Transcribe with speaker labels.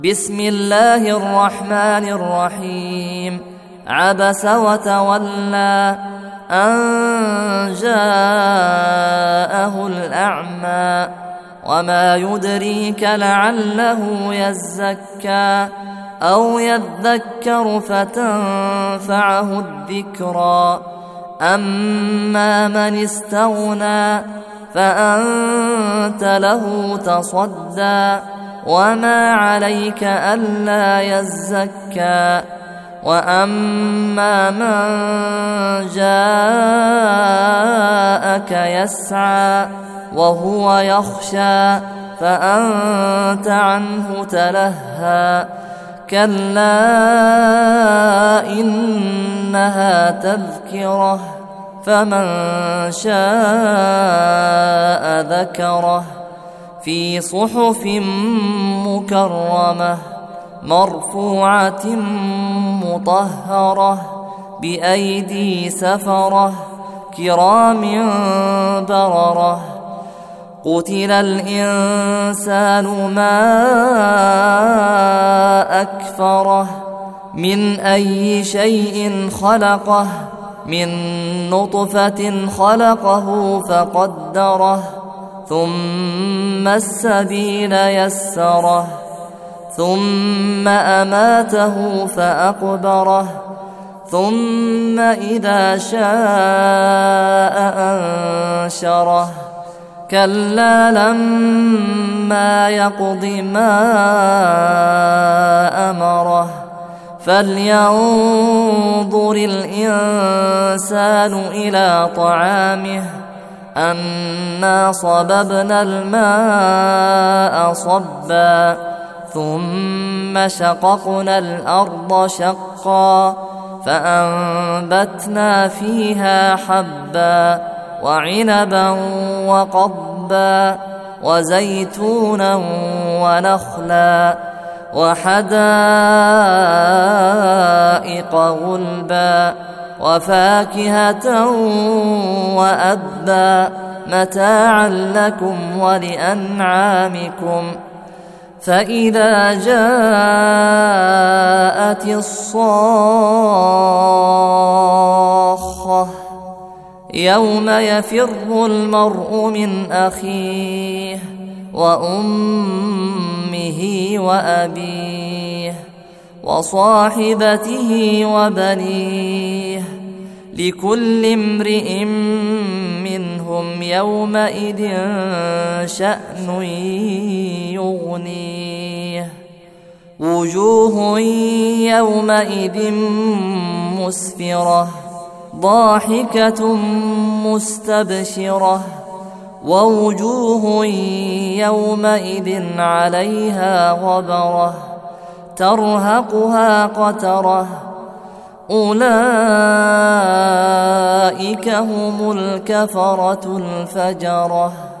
Speaker 1: بسم الله الرحمن الرحيم. عبس وتولى أن جاءه الأعمى وما يدريك لعله يزكى أو يذكر فتنفعه الذكرى. أما من استغنى فأنت له تصدى وما عليك ألا يزكى. وأما من جاءك يسعى وهو يخشى فأنت عنه تلهى. كلا إنها تذكرة فمن شاء ذكره في صحف مكرمة مرفوعة مطهرة بأيدي سفرة كرام بررة. قتل الإنسان ما أكفره من أي شيء خلقه من نطفة خلقه فقدره ثم السبيل يسره ثم أماته فأقبره ثم إذا شاء أنشره. كلا لما يقض ما أمره فلينظر الإنسان إلى طعامه أنا صببنا الماء صبا ثم شققنا الأرض شقا فأنبتنا فيها حبا وعنبا وقضبا وزيتونا ونخلا وحدائق غلبا وفاكهة وأبا متاعا لكم ولأنعامكم. فإذا جاءت الصاخة يوم يفر المرء من أخيه وأمه وأبيه وصاحبته وبنيه لكل امرئ منهم يومئذ شأن يغنيه. وجوه يومئذ مسفرة ضاحكة مستبشرة ووجوه يومئذ عليها غبرة ترهقها قترة. أولئك هم الكفرة الفجرة.